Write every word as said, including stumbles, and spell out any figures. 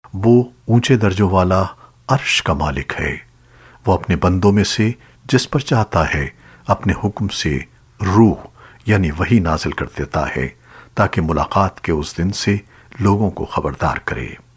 वो ऊंचे दर्जों वाला अर्श का मालिक है। वो अपने बंदों में से जिस पर चाहता है अपने हुक्म से रूह यानी वही नाजिल कर देता है, ताकि मुलाकात के उस दिन से लोगों को खबरदार करे।